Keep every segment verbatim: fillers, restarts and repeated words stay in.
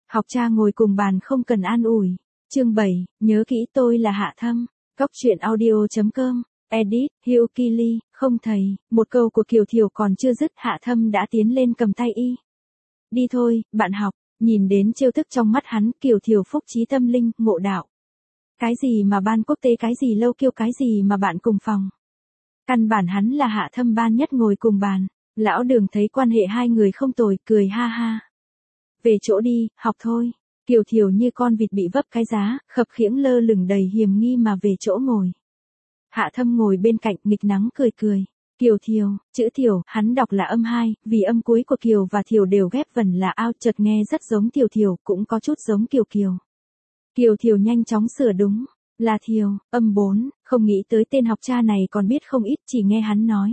Học cha ngồi cùng bàn không cần an ủi. Chương bảy, nhớ kỹ tôi là Hạ Thâm. Cóc truyện audio chấm com. Edit, Hiêu Kili, không thầy. Một câu của Kiều Thiều còn chưa dứt, Hạ Thâm đã tiến lên cầm tay y. Đi thôi, bạn học. Nhìn đến trêu thức trong mắt hắn, Kiều Thiều phúc trí tâm linh, ngộ đạo. Cái gì mà ban quốc tế, cái gì lâu kiêu, cái gì mà bạn cùng phòng. Căn bản hắn là Hạ Thâm ban nhất ngồi cùng bàn. Lão Đường thấy quan hệ hai người không tồi, cười ha ha. Về chỗ đi, học thôi. Kiều Thiều như con vịt bị vấp cái giá, khập khiễng lơ lửng đầy hiềm nghi mà về chỗ ngồi. Hạ Thâm ngồi bên cạnh nghịch nắng cười cười. Kiều Thiều, chữ Thiều, hắn đọc là âm hai, vì âm cuối của Kiều và Thiều đều ghép vần là ao, chợt nghe rất giống Thiều Thiều, cũng có chút giống Kiều Kiều. Kiều Thiều nhanh chóng sửa đúng, là Thiều, âm bốn, không nghĩ tới tên học cha này còn biết không ít, chỉ nghe hắn nói.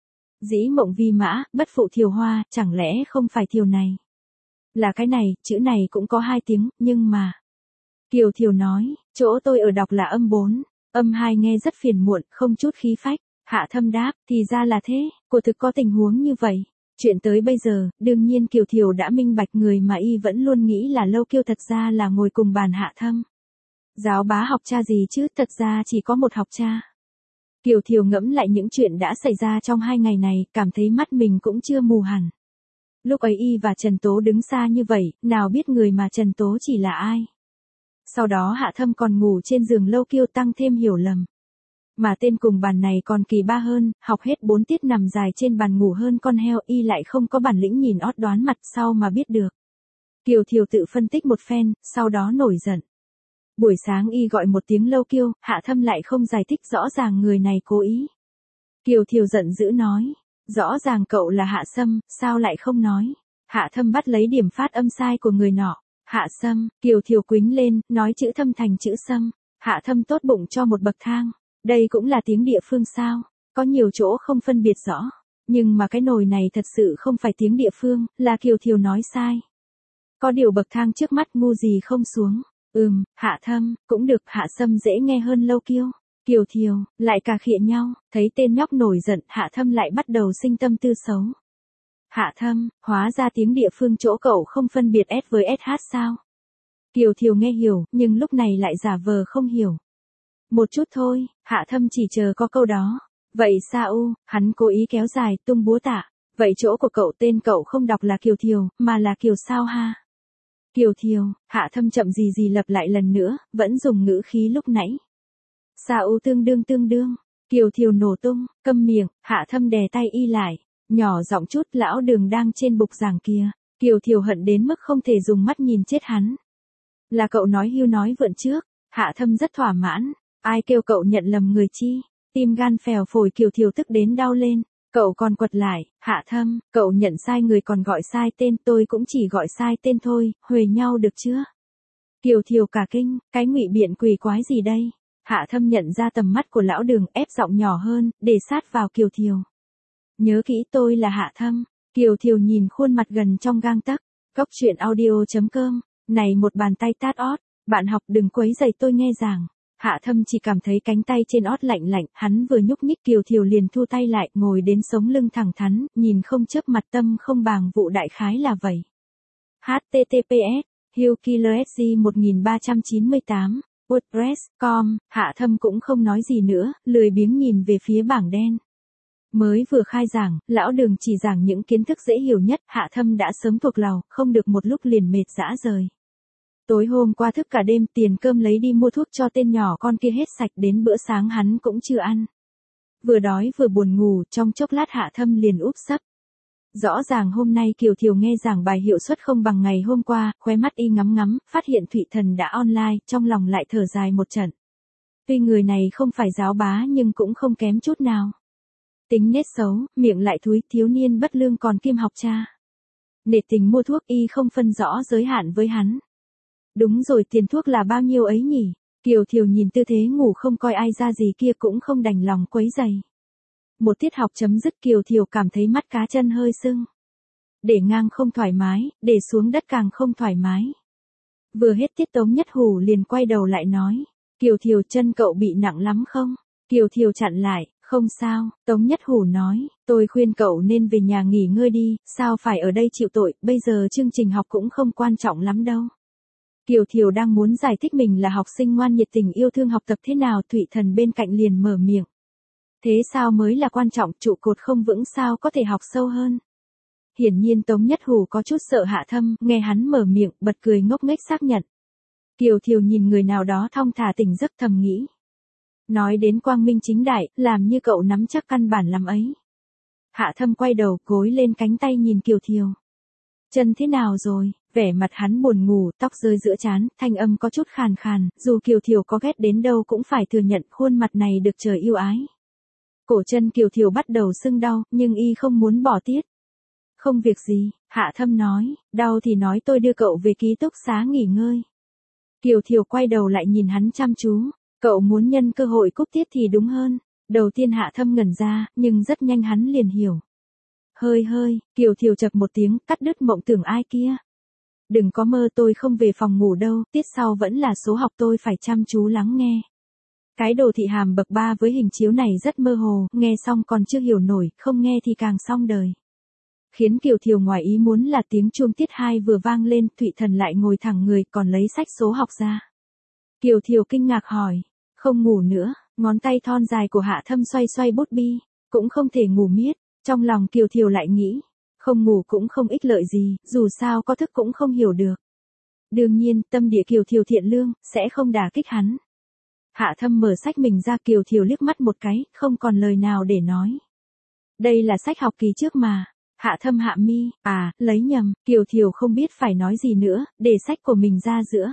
Dĩ mộng vi mã, bất phụ Thiều hoa, chẳng lẽ không phải Thiều này? Là cái này, chữ này cũng có hai tiếng, nhưng mà... Kiều Thiều nói, chỗ tôi ở đọc là âm bốn, âm hai nghe rất phiền muộn, không chút khí phách. Hạ Thâm đáp, thì ra là thế, của thực có tình huống như vậy. Chuyện tới bây giờ, đương nhiên Kiều Thiều đã minh bạch người mà y vẫn luôn nghĩ là lâu kiêu thật ra là ngồi cùng bàn Hạ Thâm. Giáo bá học cha gì chứ, thật ra chỉ có một học cha. Kiều Thiều ngẫm lại những chuyện đã xảy ra trong hai ngày này, cảm thấy mắt mình cũng chưa mù hẳn. Lúc ấy y và Trần Tố đứng xa như vậy, nào biết người mà Trần Tố chỉ là ai. Sau đó Hạ Thâm còn ngủ trên giường lâu kiêu, tăng thêm hiểu lầm. Mà tên cùng bàn này còn kỳ ba hơn, học hết bốn tiết nằm dài trên bàn ngủ hơn con heo, y lại không có bản lĩnh nhìn ót đoán mặt sau mà biết được. Kiều Thiều tự phân tích một phen, sau đó nổi giận. Buổi sáng y gọi một tiếng lâu kiêu, Hạ Thâm lại không giải thích, rõ ràng người này cố ý. Kiều Thiều giận dữ nói, rõ ràng cậu là Hạ Sâm, sao lại không nói. Hạ Thâm bắt lấy điểm phát âm sai của người nọ. Hạ Sâm, Kiều Thiều quính lên, nói chữ Thâm thành chữ Sâm. Hạ Thâm tốt bụng cho một bậc thang. Đây cũng là tiếng địa phương sao? Có nhiều chỗ không phân biệt rõ. Nhưng mà cái nồi này thật sự không phải tiếng địa phương, là Kiều Thiều nói sai. Có điều bậc thang trước mắt ngu gì không xuống. Ừm, Hạ Thâm, cũng được, Hạ Sâm dễ nghe hơn lâu kiêu. Kiều Thiều, lại cà khịa nhau, thấy tên nhóc nổi giận, Hạ Thâm lại bắt đầu sinh tâm tư xấu. Hạ Thâm, hóa ra tiếng địa phương chỗ cậu không phân biệt S với ét hát sao? Kiều Thiều nghe hiểu, nhưng lúc này lại giả vờ không hiểu. Một chút thôi, Hạ Thâm chỉ chờ có câu đó. Vậy sao u, hắn cố ý kéo dài, tung búa tạ. Vậy chỗ của cậu, tên cậu không đọc là Kiều Thiều, mà là Kiều sao ha? Kiều Thiều, Hạ Thâm chậm gì gì lặp lại lần nữa, vẫn dùng ngữ khí lúc nãy. Sao u tương đương tương đương. Kiều Thiều nổ tung, câm miệng, Hạ Thâm đè tay y lại. Nhỏ giọng chút, lão Đường đang trên bục giảng kia. Kiều Thiều hận đến mức không thể dùng mắt nhìn chết hắn. Là cậu nói hưu nói vượn trước. Hạ Thâm rất thỏa mãn. Ai kêu cậu nhận lầm người chi? Tim gan phèo phổi, Kiều Thiều tức đến đau lên. Cậu còn quật lại, Hạ Thâm, cậu nhận sai người còn gọi sai tên, tôi cũng chỉ gọi sai tên thôi, huề nhau được chưa? Kiều Thiều cả kinh, cái ngụy biện quỷ quái gì đây? Hạ Thâm nhận ra tầm mắt của lão Đường, ép giọng nhỏ hơn, để sát vào Kiều Thiều. Nhớ kỹ tôi là Hạ Thâm. Kiều Thiều nhìn khuôn mặt gần trong gang tấc. Cóc truyện audio chấm com. Này một bàn tay tát ót, bạn học đừng quấy rầy tôi nghe giảng. Hạ Thâm chỉ cảm thấy cánh tay trên ót lạnh lạnh, hắn vừa nhúc nhích Kiều Thiều liền thu tay lại, ngồi đến sống lưng thẳng thắn, nhìn không chớp mặt, tâm không bàng vụ, đại khái là vậy. H T T P S, Hiêu Killer S G một ba chín tám, WordPress chấm com, Hạ Thâm cũng không nói gì nữa, lười biếng nhìn về phía bảng đen. Mới vừa khai giảng, lão Đường chỉ giảng những kiến thức dễ hiểu nhất, Hạ Thâm đã sớm thuộc lầu, không được một lúc liền mệt rã rời. Tối hôm qua thức cả đêm, tiền cơm lấy đi mua thuốc cho tên nhỏ con kia hết sạch, đến bữa sáng hắn cũng chưa ăn. Vừa đói vừa buồn ngủ, trong chốc lát Hạ Thâm liền úp sấp. Rõ ràng hôm nay Kiều Thiều nghe giảng bài hiệu suất không bằng ngày hôm qua, khóe mắt y ngắm ngắm, phát hiện Thụy Thần đã online, trong lòng lại thở dài một trận. Tuy người này không phải giáo bá nhưng cũng không kém chút nào. Tính nết xấu, miệng lại thúi, thiếu niên bất lương còn kiêm học cha. Nể tình mua thuốc, y không phân rõ giới hạn với hắn. Đúng rồi, tiền thuốc là bao nhiêu ấy nhỉ? Kiều Thiều nhìn tư thế ngủ không coi ai ra gì kia cũng không đành lòng quấy giày. Một tiết học chấm dứt, Kiều Thiều cảm thấy mắt cá chân hơi sưng. Để ngang không thoải mái, để xuống đất càng không thoải mái. Vừa hết tiết Tống Nhất Hủ liền quay đầu lại nói. Kiều Thiều, chân cậu bị nặng lắm không? Kiều Thiều chặn lại, không sao. Tống Nhất Hủ nói, tôi khuyên cậu nên về nhà nghỉ ngơi đi, sao phải ở đây chịu tội, bây giờ chương trình học cũng không quan trọng lắm đâu. Kiều Thiều đang muốn giải thích mình là học sinh ngoan nhiệt tình yêu thương học tập thế nào, Thụy Thần bên cạnh liền mở miệng. Thế sao mới là quan trọng, trụ cột không vững sao có thể học sâu hơn. Hiển nhiên Tống Nhất Hủ có chút sợ Hạ Thâm, nghe hắn mở miệng, bật cười ngốc nghếch xác nhận. Kiều Thiều nhìn người nào đó thong thả tỉnh giấc thầm nghĩ. Nói đến quang minh chính đại, làm như cậu nắm chắc căn bản làm ấy. Hạ Thâm quay đầu, gối lên cánh tay nhìn Kiều Thiều. Chân thế nào rồi, vẻ mặt hắn buồn ngủ, tóc rơi giữa trán, thanh âm có chút khàn khàn, dù Kiều Thiều có ghét đến đâu cũng phải thừa nhận khuôn mặt này được trời yêu ái. Cổ chân Kiều Thiều bắt đầu sưng đau, nhưng y không muốn bỏ tiết. Không việc gì, Hạ Thâm nói, đau thì nói tôi đưa cậu về ký túc xá nghỉ ngơi. Kiều Thiều quay đầu lại nhìn hắn chăm chú, cậu muốn nhân cơ hội cúp tiết thì đúng hơn. Đầu tiên Hạ Thâm ngẩn ra, nhưng rất nhanh hắn liền hiểu. Hơi hơi, Kiều Thiều chập một tiếng, cắt đứt mộng tưởng ai kia. Đừng có mơ, tôi không về phòng ngủ đâu, tiết sau vẫn là số học, tôi phải chăm chú lắng nghe. Cái đồ thị hàm bậc ba với hình chiếu này rất mơ hồ, nghe xong còn chưa hiểu nổi, không nghe thì càng xong đời. Khiến Kiều Thiều ngoài ý muốn là tiếng chuông tiết hai vừa vang lên, Thụy Thần lại ngồi thẳng người, còn lấy sách số học ra. Kiều Thiều kinh ngạc hỏi, không ngủ nữa, ngón tay thon dài của Hạ Thâm xoay xoay bút bi, cũng không thể ngủ miết. Trong lòng Kiều Thiều lại nghĩ, không ngủ cũng không ích lợi gì, dù sao có thức cũng không hiểu được. Đương nhiên, tâm địa Kiều Thiều thiện lương, sẽ không đả kích hắn. Hạ Thâm mở sách mình ra, Kiều Thiều liếc mắt một cái, không còn lời nào để nói. Đây là sách học kỳ trước mà. Hạ Thâm hạ mi, à, lấy nhầm, Kiều Thiều không biết phải nói gì nữa, để sách của mình ra giữa.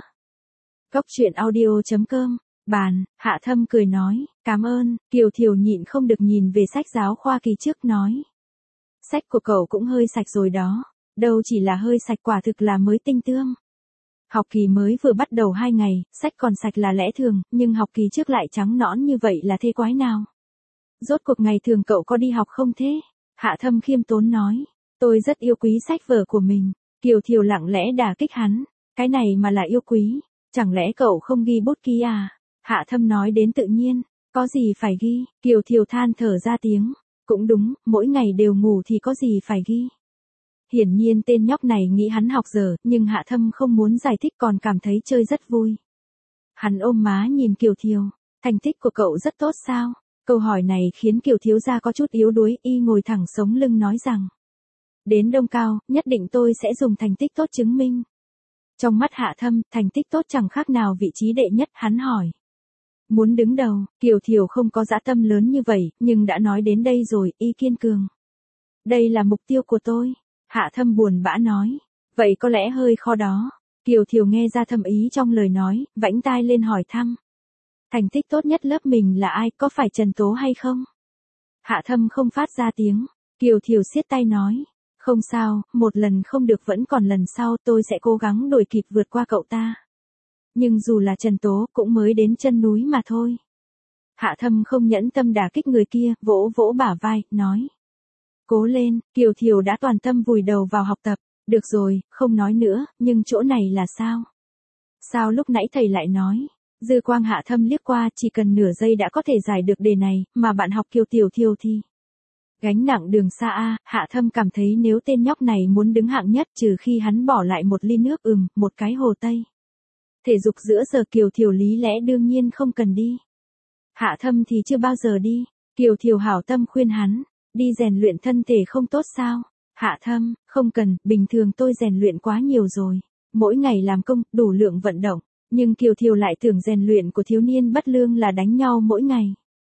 Cốc truyện audio chấm com, bàn, Hạ Thâm cười nói, cảm ơn, Kiều Thiều nhịn không được nhìn về sách giáo khoa kỳ trước nói. Sách của cậu cũng hơi sạch rồi đó, đâu chỉ là hơi sạch, quả thực là mới tinh tương. Học kỳ mới vừa bắt đầu hai ngày, sách còn sạch là lẽ thường, nhưng học kỳ trước lại trắng nõn như vậy là thế quái nào? Rốt cuộc ngày thường cậu có đi học không thế? Hạ Thâm khiêm tốn nói, tôi rất yêu quý sách vở của mình. Kiều Thiều lặng lẽ đả kích hắn, cái này mà là yêu quý, chẳng lẽ cậu không ghi bút ký à? Hạ Thâm nói đến tự nhiên, có gì phải ghi, Kiều Thiều than thở ra tiếng, cũng đúng, mỗi ngày đều ngủ thì có gì phải ghi. Hiển nhiên tên nhóc này nghĩ hắn học dở, nhưng Hạ Thâm không muốn giải thích, còn cảm thấy chơi rất vui. Hắn ôm má nhìn Kiều Thiều, thành tích của cậu rất tốt sao? Câu hỏi này khiến Kiều thiếu gia có chút yếu đuối, y ngồi thẳng sống lưng nói rằng. Đến Đông Cao, nhất định tôi sẽ dùng thành tích tốt chứng minh. Trong mắt Hạ Thâm, thành tích tốt chẳng khác nào vị trí đệ nhất, hắn hỏi. Muốn đứng đầu, Kiều Thiều không có dã tâm lớn như vậy, nhưng đã nói đến đây rồi, y kiên cường. Đây là mục tiêu của tôi. Hạ Thâm buồn bã nói. Vậy có lẽ hơi khó đó. Kiều Thiều nghe ra thâm ý trong lời nói, vãnh tai lên hỏi thăm. Thành tích tốt nhất lớp mình là ai, có phải Trần Tố hay không? Hạ Thâm không phát ra tiếng. Kiều Thiều siết tay nói. Không sao, một lần không được vẫn còn lần sau, tôi sẽ cố gắng đuổi kịp vượt qua cậu ta. Nhưng dù là Trần Tố, cũng mới đến chân núi mà thôi. Hạ Thâm không nhẫn tâm đả kích người kia, vỗ vỗ bả vai, nói. Cố lên, Kiều Thiều đã toàn tâm vùi đầu vào học tập. Được rồi, không nói nữa, nhưng chỗ này là sao? Sao lúc nãy thầy lại nói? Dư quang Hạ Thâm liếc qua, chỉ cần nửa giây đã có thể giải được đề này, mà bạn học Kiều Tiểu Thiều thì. Gánh nặng đường xa a, Hạ Thâm cảm thấy nếu tên nhóc này muốn đứng hạng nhất, trừ khi hắn bỏ lại một ly nước ừm, một cái hồ tây. Thể dục giữa giờ Kiều Thiều lý lẽ đương nhiên không cần đi. Hạ Thâm thì chưa bao giờ đi. Kiều Thiều hảo tâm khuyên hắn, đi rèn luyện thân thể không tốt sao? Hạ Thâm, không cần, bình thường tôi rèn luyện quá nhiều rồi. Mỗi ngày làm công, đủ lượng vận động. Nhưng Kiều Thiều lại tưởng rèn luyện của thiếu niên bất lương là đánh nhau mỗi ngày.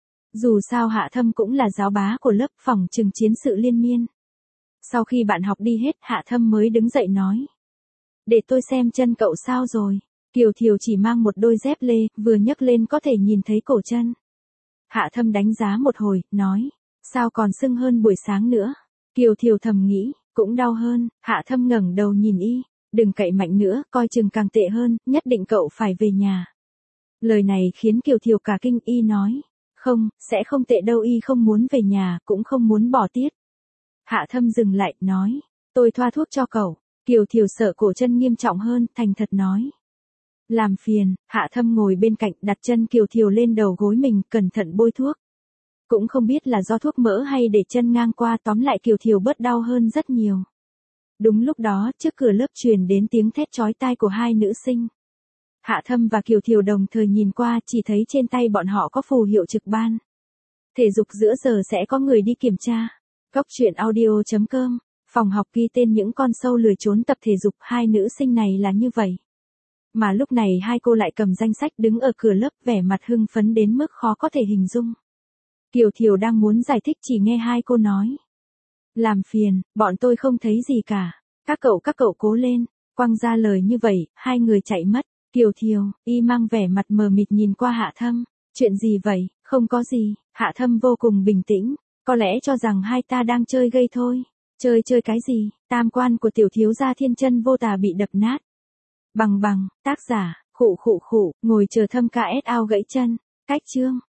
Dù sao Hạ Thâm cũng là giáo bá của lớp, phòng trừng chiến sự liên miên. Sau khi bạn học đi hết, Hạ Thâm mới đứng dậy nói. Để tôi xem chân cậu sao rồi. Kiều Thiều chỉ mang một đôi dép lê, vừa nhấc lên có thể nhìn thấy cổ chân. Hạ Thâm đánh giá một hồi, nói. Sao còn sưng hơn buổi sáng nữa? Kiều Thiều thầm nghĩ, cũng đau hơn. Hạ Thâm ngẩng đầu nhìn y. Đừng cậy mạnh nữa, coi chừng càng tệ hơn, nhất định cậu phải về nhà. Lời này khiến Kiều Thiều cả kinh, y nói. Không, sẽ không tệ đâu, y không muốn về nhà, cũng không muốn bỏ tiết. Hạ Thâm dừng lại, nói. Tôi thoa thuốc cho cậu. Kiều Thiều sợ cổ chân nghiêm trọng hơn, thành thật nói. Làm phiền, Hạ Thâm ngồi bên cạnh, đặt chân Kiều Thiều lên đầu gối mình, cẩn thận bôi thuốc. Cũng không biết là do thuốc mỡ hay để chân ngang qua, tóm lại Kiều Thiều bớt đau hơn rất nhiều. Đúng lúc đó, trước cửa lớp truyền đến tiếng thét chói tai của hai nữ sinh. Hạ Thâm và Kiều Thiều đồng thời nhìn qua, chỉ thấy trên tay bọn họ có phù hiệu trực ban. Thể dục giữa giờ sẽ có người đi kiểm tra. Cốc truyện audio chấm com, phòng học ghi tên những con sâu lười trốn tập thể dục, hai nữ sinh này là như vậy. Mà lúc này hai cô lại cầm danh sách đứng ở cửa lớp, vẻ mặt hưng phấn đến mức khó có thể hình dung. Kiều Thiều đang muốn giải thích chỉ nghe hai cô nói. Làm phiền, bọn tôi không thấy gì cả. Các cậu các cậu cố lên, quăng ra lời như vậy, hai người chạy mất. Kiều Thiều, y mang vẻ mặt mờ mịt nhìn qua Hạ Thâm. Chuyện gì vậy, không có gì. Hạ Thâm vô cùng bình tĩnh, có lẽ cho rằng hai ta đang chơi gây thôi. Chơi chơi cái gì, tam quan của tiểu thiếu gia thiên chân vô tà bị đập nát. Bằng bằng, tác giả, khụ khụ khụ, ngồi chờ Thâm ca ét ao gãy chân. Cách chương.